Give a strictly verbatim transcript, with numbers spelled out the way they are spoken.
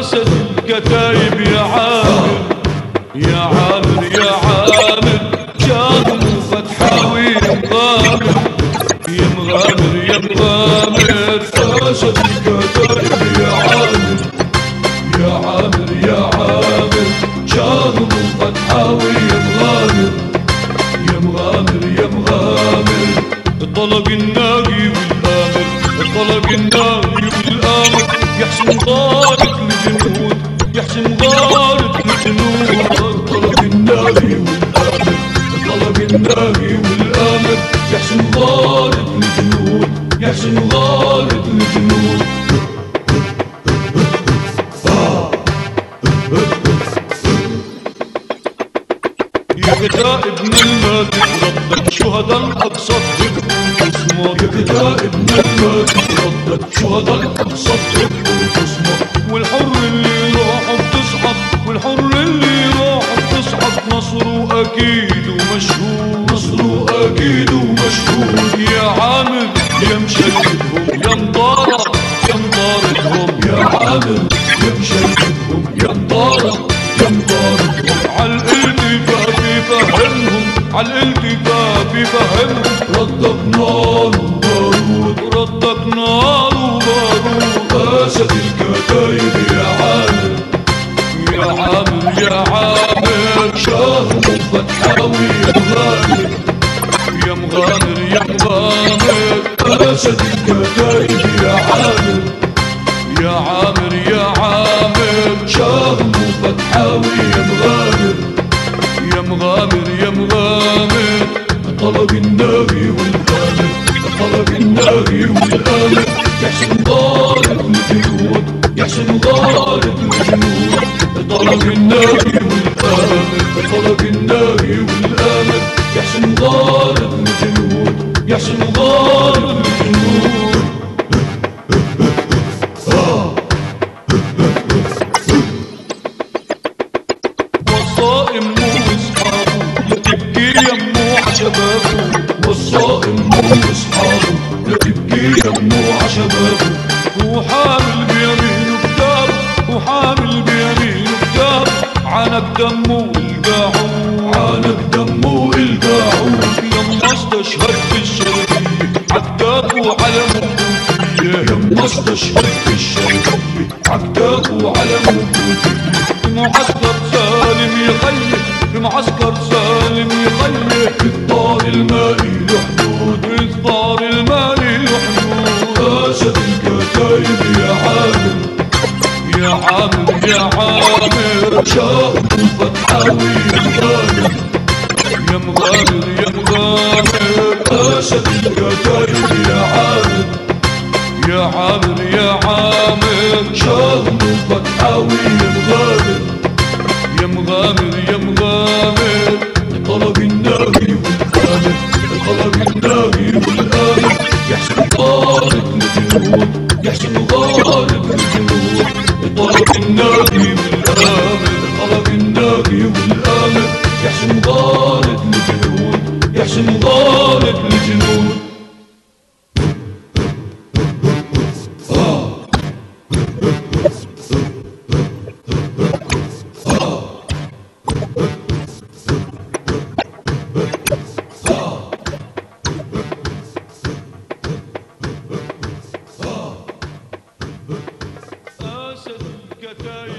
أسد الكتايب يا عامر يا عامر يا عامر شاهم وفتحاوي يا مغامر يا مغامر يا مغامر أسد الكتايب يا عامر يا عامر يا عامر شاهم وفتحاوي يا مغامر يا مغامر يا مغامر الطلق الناقي والآمر الطلق الناقي والآمر يحسن غارة الجنود يحسن غارة الجنود الطلق الناقي والآمر الطلق الناقي والآمر يحسن غارة الجنود يحسن غارة الجنود يا كتائب من المات ردت شهداء الأقصى تصمت يا كتائب من المات ردت شهداء الأقصى تصمت والحر اللي راح بتصحب والحر اللي راح بتصحب نصره أكيد ومشهود نصره أكيد ومشهود يا عامر يا مشيدهم يا مطارة يا مطاردهم يا عامر يا مشيدهم يا مطارة يا مطاردهم عالالتفاف يفهمهم عالالتفاف يفهمهم ردك نار وبارود ردك نار وبارود أسد الكتايب يا عامر يا عامر يا عامر شاهم وفتحاوي يا مغامر يا مغامر يا مغامر أسد الكتايب يا عامر يا عامر يا عامر شاهم وفتحاوي يا مغامر يا مغامر يا مغامر طلب الناغي والآمر طلب الناغي والآمر يحسن غارة الجنود يحسن غارة الجنود طلب الناغي والآمر طلب الناغي والآمر يحسن غارة الجنود يحسن غارة الجنود والصائم مو اصحابه لا تبكي يمو عشبابه والصائم مو اصحابه لا تبكي يمو عشبابه وحامل بيمينه كتاب وحامل بيمينه كتاب عانك دمه القاعو عانك دمه القاعو يما استشهد بالشرقية عكتاب وعلمه بوفية يما استشهد بالشرقية عكتاب وعلمه بوفية معسكر سالم يخيل بمعسكر سالم يخيل إفطار الماء له حدود إفطار الماء له حدود أسد الكتايب يا عامر يا عامر يا عامر شاهم وفتحاوي يا مغامر يا مغامر أسد الكتايب يا عامر يا عامر يا عامر شاهم وفتحاوي يا مغامر يا مغامر يا مغامر طلب الناغي والآمر طلب الناغي والآمر يحسن غارة الجنود يحسن غارة الجنود طلب الناغي والآمر طلب الناغي والآمر يحسن غارة الجنود يحسن غارة الجنود أسد الكتايب